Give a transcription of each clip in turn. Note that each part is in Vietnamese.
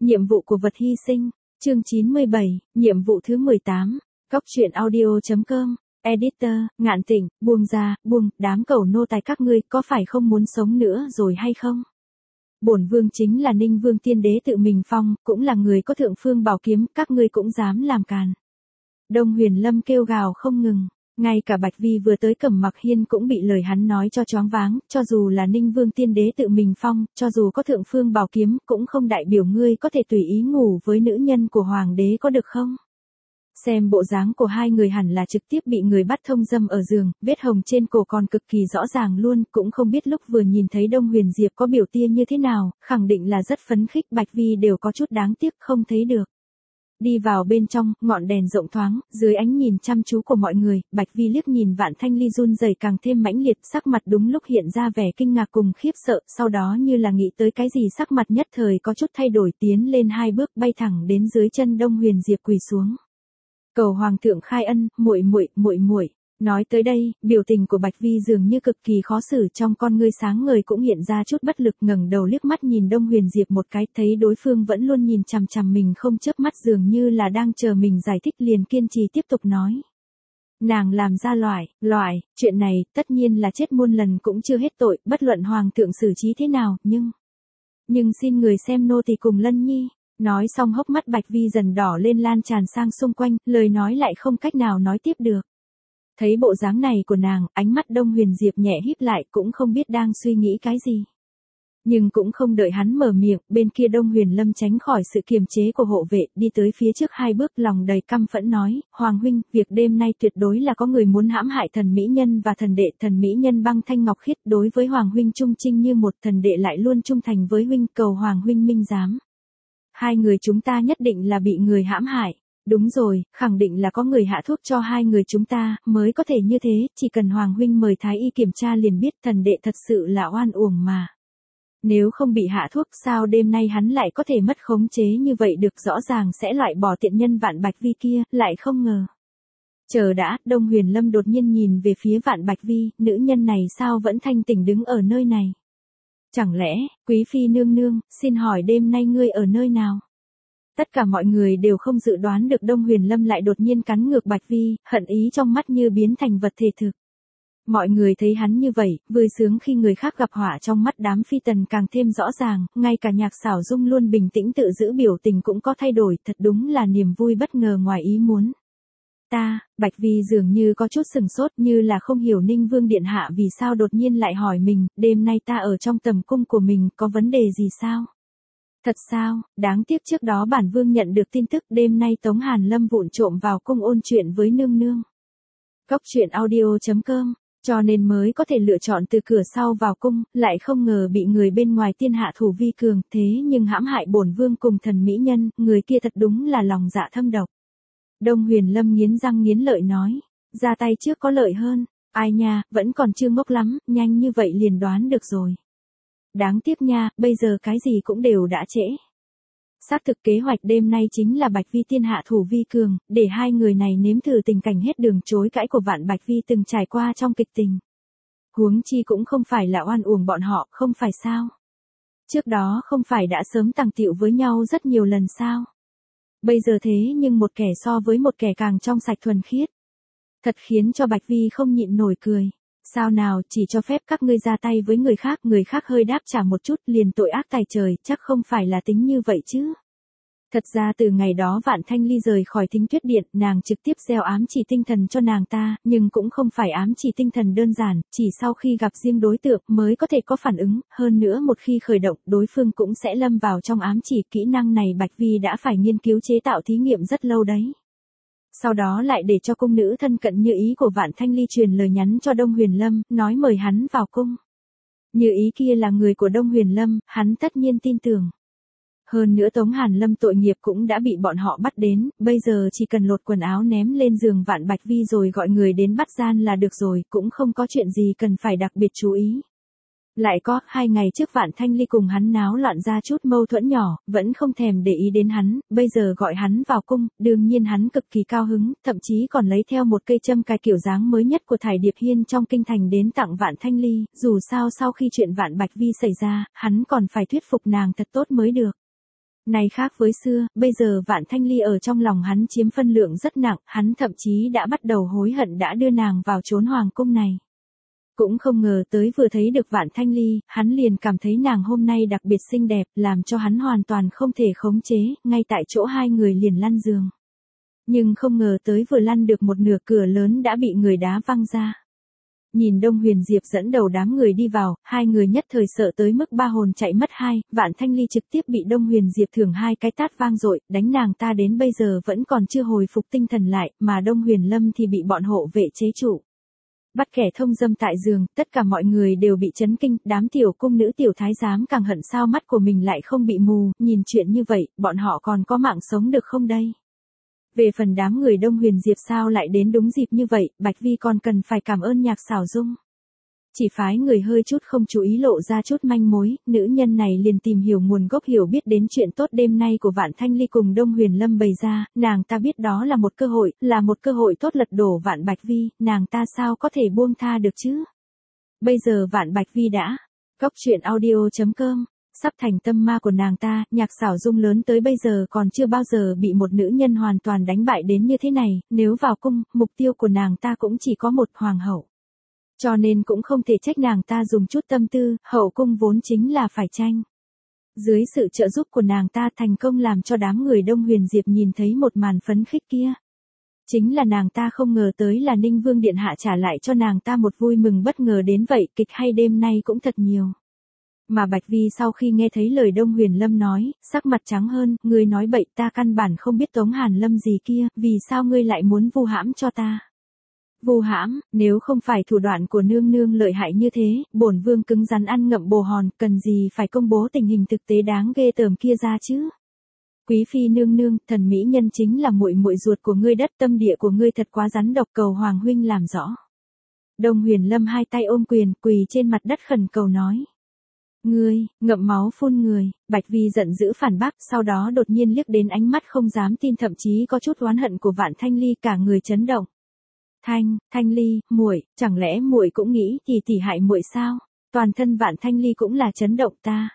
Nhiệm vụ của vật hy sinh, chương 97, nhiệm vụ thứ 18, Cóc truyện audio.com, Editor, Ngạn Tịnh, buông ra, buông, đám cẩu nô tài các ngươi có phải không muốn sống nữa rồi hay không? Bổn vương chính là Ninh Vương Tiên Đế tự mình phong, cũng là người có thượng phương bảo kiếm, các ngươi cũng dám làm càn. Đông Huyền Lâm kêu gào không ngừng. Ngay cả Bạch Vi vừa tới Cẩm Mặc Hiên cũng bị lời hắn nói cho choáng váng, cho dù là Ninh Vương Tiên Đế tự mình phong, cho dù có thượng phương bảo kiếm, cũng không đại biểu ngươi có thể tùy ý ngủ với nữ nhân của Hoàng đế có được không? Xem bộ dáng của hai người hẳn là trực tiếp bị người bắt thông dâm ở giường, vết hồng trên cổ còn cực kỳ rõ ràng luôn, cũng không biết lúc vừa nhìn thấy Đông Huyền Diệp có biểu tia như thế nào, khẳng định là rất phấn khích. Bạch Vi đều có chút đáng tiếc không thấy được. Đi vào bên trong, ngọn đèn rộng thoáng, dưới ánh nhìn chăm chú của mọi người, Bạch Vi liếc nhìn Vạn Thanh Ly run rẩy càng thêm mãnh liệt, sắc mặt đúng lúc hiện ra vẻ kinh ngạc cùng khiếp sợ, sau đó như là nghĩ tới cái gì sắc mặt nhất thời có chút thay đổi, tiến lên hai bước bay thẳng đến dưới chân Đông Huyền Diệp quỳ xuống. Cầu hoàng thượng khai ân, muội. Nói tới đây, biểu tình của Bạch Vi dường như cực kỳ khó xử, trong con ngươi sáng ngời cũng hiện ra chút bất lực, ngẩng đầu liếc mắt nhìn Đông Huyền Diệp một cái, thấy đối phương vẫn luôn nhìn chằm chằm mình không chớp mắt, dường như là đang chờ mình giải thích, liền kiên trì tiếp tục nói. Nàng làm ra loại, chuyện này, tất nhiên là chết muôn lần cũng chưa hết tội, bất luận hoàng thượng xử trí thế nào, nhưng xin người xem nô tỳ cùng Lân Nhi. Nói xong hốc mắt Bạch Vi dần đỏ lên, lan tràn sang xung quanh, lời nói lại không cách nào nói tiếp được. Thấy bộ dáng này của nàng, ánh mắt Đông Huyền Diệp nhẹ híp lại, cũng không biết đang suy nghĩ cái gì. Nhưng cũng không đợi hắn mở miệng, bên kia Đông Huyền Lâm tránh khỏi sự kiềm chế của hộ vệ, đi tới phía trước hai bước, lòng đầy căm phẫn nói, Hoàng huynh, việc đêm nay tuyệt đối là có người muốn hãm hại thần mỹ nhân và thần đệ. Thần mỹ nhân Băng Thanh Ngọc Khiết đối với Hoàng huynh trung trinh như một, thần đệ lại luôn trung thành với huynh, cầu Hoàng huynh minh giám. Hai người chúng ta nhất định là bị người hãm hại. Đúng rồi, khẳng định là có người hạ thuốc cho hai người chúng ta, mới có thể như thế, chỉ cần Hoàng huynh mời Thái y kiểm tra liền biết, thần đệ thật sự là oan uổng mà. Nếu không bị hạ thuốc, sao đêm nay hắn lại có thể mất khống chế như vậy được, rõ ràng sẽ loại bỏ tiện nhân Vạn Bạch Vi kia, lại không ngờ. Chờ đã, Đông Huyền Lâm đột nhiên nhìn về phía Vạn Bạch Vi, nữ nhân này sao vẫn thanh tỉnh đứng ở nơi này? Chẳng lẽ, quý phi nương nương, xin hỏi đêm nay ngươi ở nơi nào? Tất cả mọi người đều không dự đoán được Đông Huyền Lâm lại đột nhiên cắn ngược Bạch Vi, hận ý trong mắt như biến thành vật thể thực. Mọi người thấy hắn như vậy, vui sướng khi người khác gặp họa, trong mắt đám phi tần càng thêm rõ ràng, ngay cả Nhạc Xảo Dung luôn bình tĩnh tự giữ biểu tình cũng có thay đổi, thật đúng là niềm vui bất ngờ ngoài ý muốn. Bạch Vi dường như có chút sừng sốt, như là không hiểu Ninh Vương Điện Hạ vì sao đột nhiên lại hỏi mình, đêm nay ta ở trong tầm cung của mình, có vấn đề gì sao? Thật sao, đáng tiếc trước đó bản vương nhận được tin tức đêm nay Tống Hàn Lâm vụng trộm vào cung ôn chuyện với nương nương. Cóc truyện audio.com, cho nên mới có thể lựa chọn từ cửa sau vào cung, lại không ngờ bị người bên ngoài tiên hạ thủ vi cường, thế nhưng hãm hại bổn vương cùng thần mỹ nhân, người kia thật đúng là lòng dạ thâm độc. Đông Huyền Lâm nghiến răng nghiến lợi nói, ra tay trước có lợi hơn, ai nha, vẫn còn chưa ngốc lắm, nhanh như vậy liền đoán được rồi. Đáng tiếc nha, bây giờ cái gì cũng đều đã trễ. Xác thực kế hoạch đêm nay chính là Bạch Vi tiên hạ thủ vi cường, để hai người này nếm thử tình cảnh hết đường chối cãi của Vạn Bạch Vi từng trải qua trong kịch tình. Huống chi cũng không phải là oan uổng bọn họ, không phải sao? Trước đó không phải đã sớm tàng tiệu với nhau rất nhiều lần sao? Bây giờ thế nhưng một kẻ so với một kẻ càng trong sạch thuần khiết. Thật khiến cho Bạch Vi không nhịn nổi cười. Sao nào, chỉ cho phép các ngươi ra tay với người khác hơi đáp trả một chút liền tội ác tày trời, chắc không phải là tính như vậy chứ. Thật ra từ ngày đó Vạn Thanh Ly rời khỏi Thính Tuyết Điện, nàng trực tiếp gieo ám chỉ tinh thần cho nàng ta, nhưng cũng không phải ám chỉ tinh thần đơn giản, chỉ sau khi gặp riêng đối tượng mới có thể có phản ứng, hơn nữa một khi khởi động, đối phương cũng sẽ lâm vào trong ám chỉ. Kỹ năng này Bạch Vi đã phải nghiên cứu chế tạo thí nghiệm rất lâu đấy. Sau đó lại để cho cung nữ thân cận Như Ý của Vạn Thanh Ly truyền lời nhắn cho Đông Huyền Lâm, nói mời hắn vào cung. Như Ý kia là người của Đông Huyền Lâm, hắn tất nhiên tin tưởng. Hơn nữa Tống Hàn Lâm tội nghiệp cũng đã bị bọn họ bắt đến, bây giờ chỉ cần lột quần áo ném lên giường Vạn Bạch Vi rồi gọi người đến bắt gian là được rồi, cũng không có chuyện gì cần phải đặc biệt chú ý. Lại có, 2 ngày trước Vạn Thanh Ly cùng hắn náo loạn ra chút mâu thuẫn nhỏ, vẫn không thèm để ý đến hắn, bây giờ gọi hắn vào cung, đương nhiên hắn cực kỳ cao hứng, thậm chí còn lấy theo một cây châm cài kiểu dáng mới nhất của Thải Điệp Hiên trong kinh thành đến tặng Vạn Thanh Ly, dù sao sau khi chuyện Vạn Bạch Vi xảy ra, hắn còn phải thuyết phục nàng thật tốt mới được. Này khác với xưa, bây giờ Vạn Thanh Ly ở trong lòng hắn chiếm phân lượng rất nặng, hắn thậm chí đã bắt đầu hối hận đã đưa nàng vào chốn hoàng cung này. Cũng không ngờ tới vừa thấy được Vạn Thanh Ly, hắn liền cảm thấy nàng hôm nay đặc biệt xinh đẹp, làm cho hắn hoàn toàn không thể khống chế, ngay tại chỗ hai người liền lăn giường. Nhưng không ngờ tới vừa lăn được một nửa cửa lớn đã bị người đá văng ra. Nhìn Đông Huyền Diệp dẫn đầu đám người đi vào, hai người nhất thời sợ tới mức ba hồn chạy mất hai, Vạn Thanh Ly trực tiếp bị Đông Huyền Diệp thưởng hai cái tát vang dội, đánh nàng ta đến bây giờ vẫn còn chưa hồi phục tinh thần lại, mà Đông Huyền Lâm thì bị bọn hộ vệ chế trụ. Bắt kẻ thông dâm tại giường, tất cả mọi người đều bị chấn kinh, đám tiểu cung nữ tiểu thái giám càng hận sao mắt của mình lại không bị mù, nhìn chuyện như vậy, bọn họ còn có mạng sống được không đây? Về phần đám người Đông Huyền Diệp sao lại đến đúng dịp như vậy, Bạch Vi còn cần phải cảm ơn Nhạc Xảo Dung. Chỉ phái người hơi chút không chú ý lộ ra chút manh mối, nữ nhân này liền tìm hiểu nguồn gốc hiểu biết đến chuyện tốt đêm nay của Vạn Thanh Ly cùng Đông Huyền Lâm bày ra, nàng ta biết đó là một cơ hội tốt lật đổ Vạn Bạch Vi, nàng ta sao có thể buông tha được chứ? Bây giờ Vạn Bạch Vi đã, Cóc Truyện Audio.com, sắp thành tâm ma của nàng ta, Nhạc Xảo Dung lớn tới bây giờ còn chưa bao giờ bị một nữ nhân hoàn toàn đánh bại đến như thế này, nếu vào cung, mục tiêu của nàng ta cũng chỉ có một hoàng hậu. Cho nên cũng không thể trách nàng ta dùng chút tâm tư, hậu cung vốn chính là phải tranh. Dưới sự trợ giúp của nàng ta thành công làm cho đám người Đông Huyền Diệp nhìn thấy một màn phấn khích kia. Chính là nàng ta không ngờ tới là Ninh Vương Điện Hạ trả lại cho nàng ta một vui mừng bất ngờ đến vậy, kịch hay đêm nay cũng thật nhiều. Mà Bạch Vi sau khi nghe thấy lời Đông Huyền Lâm nói, sắc mặt trắng hơn, ngươi nói bậy, ta căn bản không biết Tống Hàn Lâm gì kia, vì sao ngươi lại muốn vu hãm cho ta? Vu hãm, nếu không phải thủ đoạn của nương nương lợi hại như thế, bổn vương cứng rắn ăn ngậm bồ hòn, cần gì phải công bố tình hình thực tế đáng ghê tởm kia ra chứ? Quý phi nương nương, thần mỹ nhân chính là muội muội ruột của ngươi, đất tâm địa của ngươi thật quá rắn độc, cầu hoàng huynh làm rõ. Đông Huyền Lâm hai tay ôm quyền, quỳ trên mặt đất khẩn cầu nói. Ngươi, ngậm máu phun người, Bạch Vi giận dữ phản bác, sau đó đột nhiên liếc đến ánh mắt không dám tin thậm chí có chút oán hận của Vạn Thanh Ly, cả người chấn động. Thanh Ly, muội, chẳng lẽ muội cũng nghĩ tỷ hại muội sao? Toàn thân Vạn Thanh Ly cũng là chấn động ta.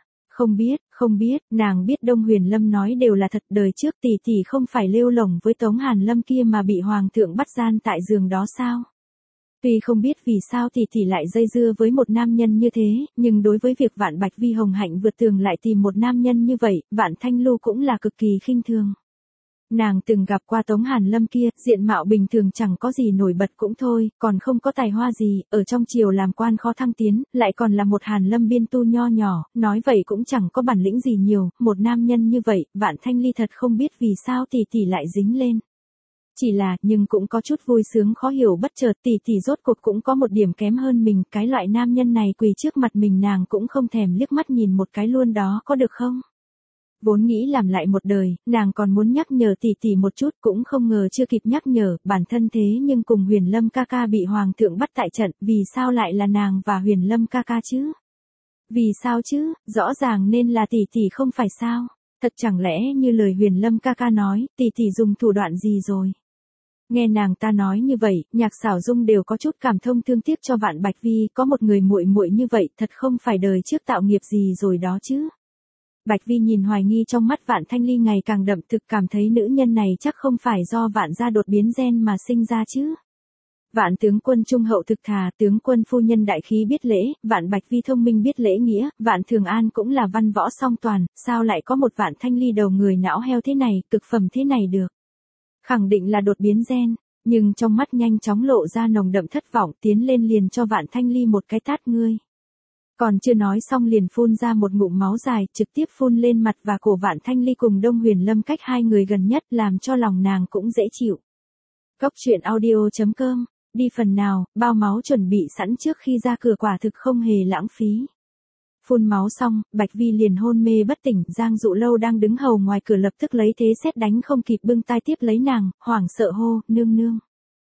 Không biết, nàng biết Đông Huyền Lâm nói đều là thật, đời trước tỷ không phải lêu lổng với Tống Hàn Lâm kia mà bị hoàng thượng bắt gian tại giường đó sao? Tuy không biết vì sao tỷ lại dây dưa với một nam nhân như thế, nhưng đối với việc Vạn Bạch Vi hồng hạnh vượt tường lại tìm một nam nhân như vậy, Vạn Thanh Lu cũng là cực kỳ khinh thường. Nàng từng gặp qua Tống Hàn Lâm kia, diện mạo bình thường chẳng có gì nổi bật cũng thôi, còn không có tài hoa gì, ở trong triều làm quan khó thăng tiến, lại còn là một Hàn Lâm biên tu nho nhỏ, nói vậy cũng chẳng có bản lĩnh gì nhiều, một nam nhân như vậy, Vạn Thanh Ly thật không biết vì sao tỷ lại dính lên. Chỉ là, nhưng cũng có chút vui sướng khó hiểu bất chợt, tỷ rốt cuộc cũng có một điểm kém hơn mình, cái loại nam nhân này quỳ trước mặt mình nàng cũng không thèm liếc mắt nhìn một cái luôn đó, có được không? Vốn nghĩ làm lại một đời, nàng còn muốn nhắc nhở tỷ một chút, cũng không ngờ chưa kịp nhắc nhở, bản thân thế nhưng cùng Huyền Lâm ca ca bị hoàng thượng bắt tại trận, vì sao lại là nàng và Huyền Lâm ca ca chứ? Vì sao chứ, rõ ràng nên là tỷ không phải sao? Thật chẳng lẽ như lời Huyền Lâm ca ca nói, tỷ dùng thủ đoạn gì rồi? Nghe nàng ta nói như vậy, Nhạc Xảo Dung đều có chút cảm thông thương tiếc cho Vạn Bạch Vi, có một người muội muội như vậy, thật không phải đời trước tạo nghiệp gì rồi đó chứ. Bạch Vi nhìn hoài nghi trong mắt Vạn Thanh Ly ngày càng đậm, thực cảm thấy nữ nhân này chắc không phải do Vạn gia đột biến gen mà sinh ra chứ. Vạn tướng quân trung hậu thực thà, tướng quân phu nhân đại khí biết lễ, Vạn Bạch Vi thông minh biết lễ nghĩa, Vạn Thường An cũng là văn võ song toàn, sao lại có một Vạn Thanh Ly đầu người não heo thế này, cực phẩm thế này được. Khẳng định là đột biến gen, nhưng trong mắt nhanh chóng lộ ra nồng đậm thất vọng, tiến lên liền cho Vạn Thanh Ly một cái tát ngươi. Còn chưa nói xong liền phun ra một ngụm máu dài, trực tiếp phun lên mặt và cổ Vạn Thanh Ly cùng Đông Huyền Lâm cách hai người gần nhất, làm cho lòng nàng cũng dễ chịu. Cóc Truyện Audio.com, đi phần nào, bao máu chuẩn bị sẵn trước khi ra cửa quả thực không hề lãng phí. Phun máu xong, Bạch Vi liền hôn mê bất tỉnh, Giang Dụ Lâu đang đứng hầu ngoài cửa lập tức lấy thế sét đánh không kịp bưng tay tiếp lấy nàng, hoảng sợ hô, nương nương.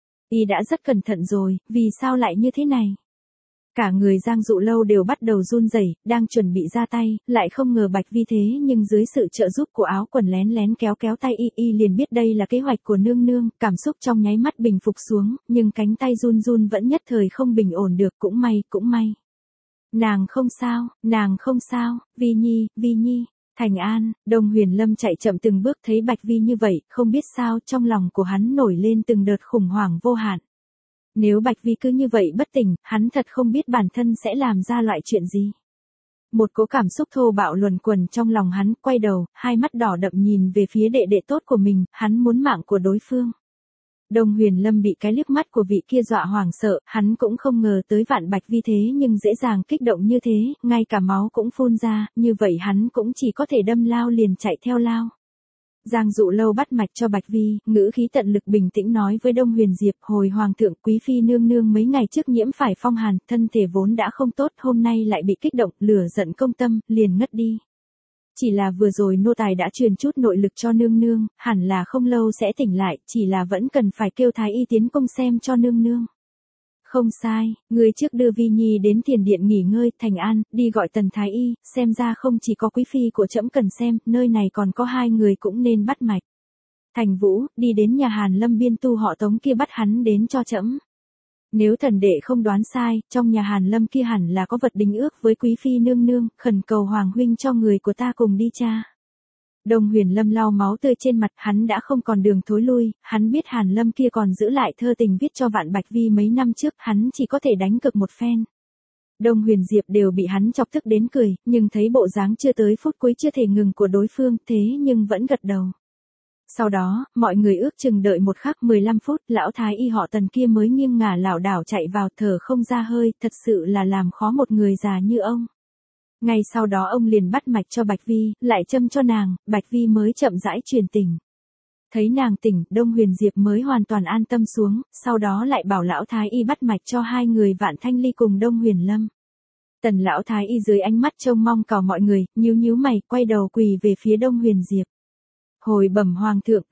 Y đã rất cẩn thận rồi, vì sao lại như thế này? Cả người Giang Dụ Lâu đều bắt đầu run rẩy, đang chuẩn bị ra tay, lại không ngờ Bạch Vi thế nhưng dưới sự trợ giúp của áo quần lén lén kéo tay y liền biết đây là kế hoạch của nương nương, cảm xúc trong nháy mắt bình phục xuống, nhưng cánh tay run vẫn nhất thời không bình ổn được, cũng may. Nàng không sao, Vi Nhi. Thành An, Đông Huyền Lâm chạy chậm từng bước thấy Bạch Vi như vậy, không biết sao trong lòng của hắn nổi lên từng đợt khủng hoảng vô hạn. Nếu Bạch Vi cứ như vậy bất tỉnh, hắn thật không biết bản thân sẽ làm ra loại chuyện gì. Một cỗ cảm xúc thô bạo luẩn quẩn trong lòng hắn, quay đầu, hai mắt đỏ đậm nhìn về phía đệ đệ tốt của mình, hắn muốn mạng của đối phương. Đông Huyền Lâm bị cái liếc mắt của vị kia dọa hoảng sợ, hắn cũng không ngờ tới Vạn Bạch Vi thế nhưng dễ dàng kích động như thế, ngay cả máu cũng phun ra, như vậy hắn cũng chỉ có thể đâm lao liền chạy theo lao. Giang Dụ Lâu bắt mạch cho Bạch Vi, ngữ khí tận lực bình tĩnh nói với Đông Huyền Diệp, hồi hoàng thượng quý phi nương nương mấy ngày trước nhiễm phải phong hàn, thân thể vốn đã không tốt, hôm nay lại bị kích động, lửa giận công tâm, liền ngất đi. Chỉ là vừa rồi nô tài đã truyền chút nội lực cho nương nương, hẳn là không lâu sẽ tỉnh lại, chỉ là vẫn cần phải kêu thái y tiến công xem cho nương nương. Không sai, người trước đưa Vi Nhi đến thiền điện nghỉ ngơi, Thành An, đi gọi Tần thái y, xem ra không chỉ có quý phi của trẫm cần xem, nơi này còn có hai người cũng nên bắt mạch. Thành Vũ, đi đến nhà Hàn Lâm biên tu họ Tống kia bắt hắn đến cho trẫm. Nếu thần đệ không đoán sai, trong nhà Hàn Lâm kia hẳn là có vật đính ước với quý phi nương nương, khẩn cầu hoàng huynh cho người của ta cùng đi cha. Đông Huyền Lâm lau máu tươi trên mặt, hắn đã không còn đường thối lui, hắn biết Hàn Lâm kia còn giữ lại thơ tình viết cho Vạn Bạch Vi mấy năm trước, hắn chỉ có thể đánh cược một phen. Đông Huyền Diệp đều bị hắn chọc tức đến cười, nhưng thấy bộ dáng chưa tới phút cuối chưa thể ngừng của đối phương, thế nhưng vẫn gật đầu. Sau đó, mọi người ước chừng đợi một khắc 15 phút, lão thái y họ Tần kia mới nghiêng ngả lảo đảo chạy vào, thở không ra hơi, thật sự là làm khó một người già như ông. Ngay sau đó ông liền bắt mạch cho Bạch Vi, lại châm cho nàng, Bạch Vi mới chậm rãi truyền tỉnh. Thấy nàng tỉnh, Đông Huyền Diệp mới hoàn toàn an tâm xuống, sau đó lại bảo lão thái y bắt mạch cho hai người Vạn Thanh Ly cùng Đông Huyền Lâm. Tần lão thái y dưới ánh mắt trông mong cầu mọi người, nhíu mày, quay đầu quỳ về phía Đông Huyền Diệp. Hồi bẩm hoàng thượng,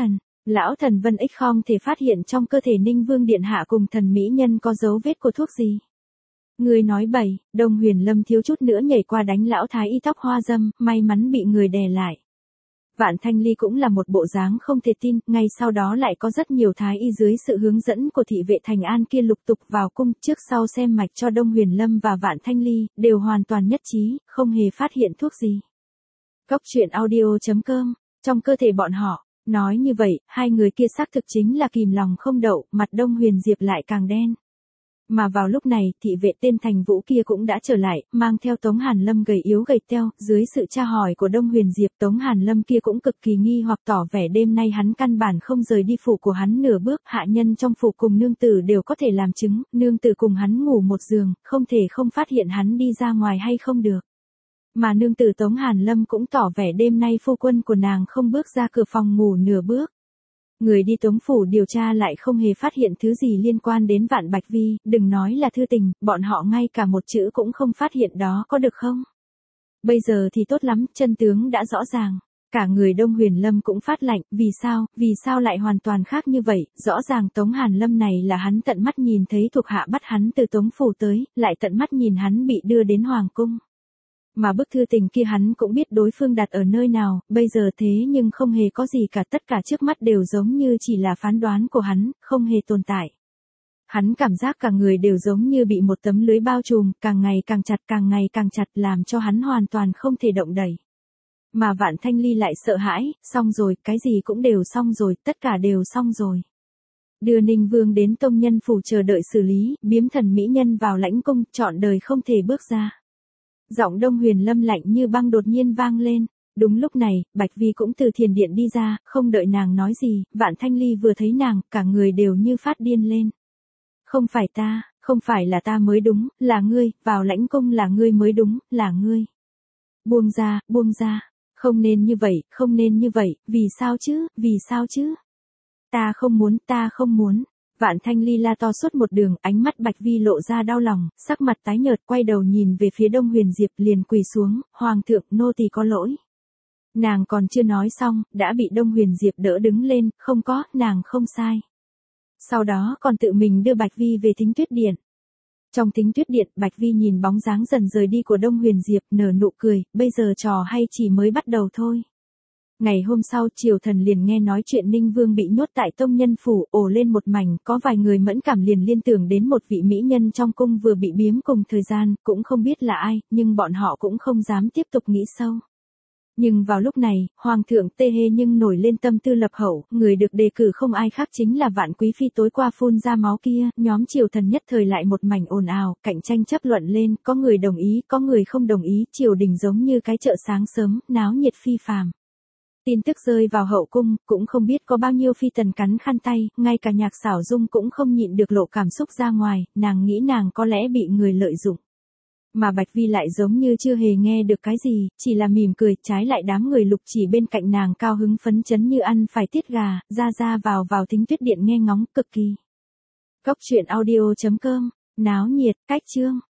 lão thần Vân Ích không thể phát hiện trong cơ thể Ninh Vương điện hạ cùng thần mỹ nhân có dấu vết của thuốc gì. Người nói bậy, Đông Huyền Lâm thiếu chút nữa nhảy qua đánh lão thái y tóc hoa dâm, may mắn bị người đè lại. Vạn Thanh Ly cũng là một bộ dáng không thể tin, ngay sau đó lại có rất nhiều thái y dưới sự hướng dẫn của thị vệ Thành An kia lục tục vào cung, trước sau xem mạch cho Đông Huyền Lâm và Vạn Thanh Ly, đều hoàn toàn nhất trí, không hề phát hiện thuốc gì. Góc truyện audio.com, trong cơ thể bọn họ, nói như vậy, hai người kia xác thực chính là kìm lòng không đậu, mặt Đông Huyền Diệp lại càng đen. Mà vào lúc này, thị vệ tên Thành Vũ kia cũng đã trở lại, mang theo Tống Hàn Lâm gầy yếu gầy teo, dưới sự tra hỏi của Đông Huyền Diệp, Tống Hàn Lâm kia cũng cực kỳ nghi hoặc tỏ vẻ đêm nay hắn căn bản không rời đi phủ của hắn nửa bước, hạ nhân trong phủ cùng nương tử đều có thể làm chứng, nương tử cùng hắn ngủ một giường, không thể không phát hiện hắn đi ra ngoài hay không được. Mà nương tử Tống Hàn Lâm cũng tỏ vẻ đêm nay phu quân của nàng không bước ra cửa phòng ngủ nửa bước. Người đi Tống phủ điều tra lại không hề phát hiện thứ gì liên quan đến Vạn Bạch Vi, đừng nói là thư tình, bọn họ ngay cả một chữ cũng không phát hiện đó, có được không? Bây giờ thì tốt lắm, chân tướng đã rõ ràng. Cả người Đông Huyền Lâm cũng phát lạnh, vì sao lại hoàn toàn khác như vậy, rõ ràng Tống Hàn Lâm này là hắn tận mắt nhìn thấy thuộc hạ bắt hắn từ Tống phủ tới, lại tận mắt nhìn hắn bị đưa đến Hoàng cung. Mà bức thư tình kia hắn cũng biết đối phương đặt ở nơi nào, bây giờ thế nhưng không hề có gì cả, tất cả trước mắt đều giống như chỉ là phán đoán của hắn, không hề tồn tại. Hắn cảm giác cả người đều giống như bị một tấm lưới bao trùm, càng ngày càng chặt làm cho hắn hoàn toàn không thể động đậy. Mà Vạn Thanh Ly lại sợ hãi, xong rồi, cái gì cũng đều xong rồi, tất cả đều xong rồi. Đưa Ninh Vương đến Tông Nhân phủ chờ đợi xử lý, biếm thần mỹ nhân vào lãnh cung, trọn đời không thể bước ra. Giọng Đông Huyền Lâm lạnh như băng đột nhiên vang lên. Đúng lúc này, Bạch Vi cũng từ thiền điện đi ra, không đợi nàng nói gì, Vạn Thanh Ly vừa thấy nàng, cả người đều như phát điên lên. Không phải ta, không phải là ta mới đúng, là ngươi, vào lãnh cung là ngươi mới đúng, là ngươi. Buông ra, không nên như vậy, vì sao chứ? Ta không muốn. Vạn Thanh Ly la to suốt một đường, ánh mắt Bạch Vi lộ ra đau lòng, sắc mặt tái nhợt, quay đầu nhìn về phía Đông Huyền Diệp liền quỳ xuống, hoàng thượng, nô tỳ có lỗi. Nàng còn chưa nói xong, đã bị Đông Huyền Diệp đỡ đứng lên, không có, nàng không sai. Sau đó còn tự mình đưa Bạch Vi về Thính Tuyết Điện. Trong Thính Tuyết Điện, Bạch Vi nhìn bóng dáng dần rời đi của Đông Huyền Diệp, nở nụ cười, bây giờ trò hay chỉ mới bắt đầu thôi. Ngày hôm sau, triều thần liền nghe nói chuyện Ninh Vương bị nhốt tại Tông Nhân phủ, ồ lên một mảnh, có vài người mẫn cảm liền liên tưởng đến một vị mỹ nhân trong cung vừa bị biếm cùng thời gian, cũng không biết là ai, nhưng bọn họ cũng không dám tiếp tục nghĩ sâu. Nhưng vào lúc này, Hoàng thượng Tê Hê nhưng nổi lên tâm tư lập hậu, người được đề cử không ai khác chính là Vạn Quý Phi tối qua phun ra máu kia, nhóm triều thần nhất thời lại một mảnh ồn ào, cạnh tranh chấp luận lên, có người đồng ý, có người không đồng ý, triều đình giống như cái chợ sáng sớm, náo nhiệt phi phàm. Tin tức rơi vào hậu cung, cũng không biết có bao nhiêu phi tần cắn khăn tay, ngay cả Nhạc Xảo Dung cũng không nhịn được lộ cảm xúc ra ngoài, nàng nghĩ nàng có lẽ bị người lợi dụng. Mà Bạch Vi lại giống như chưa hề nghe được cái gì, chỉ là mỉm cười, trái lại đám người Lục Chỉ bên cạnh nàng cao hứng phấn chấn như ăn phải tiết gà, ra vào Thính Tuyết Điện nghe ngóng cực kỳ. Góc truyện audio.com, náo nhiệt, cách chương.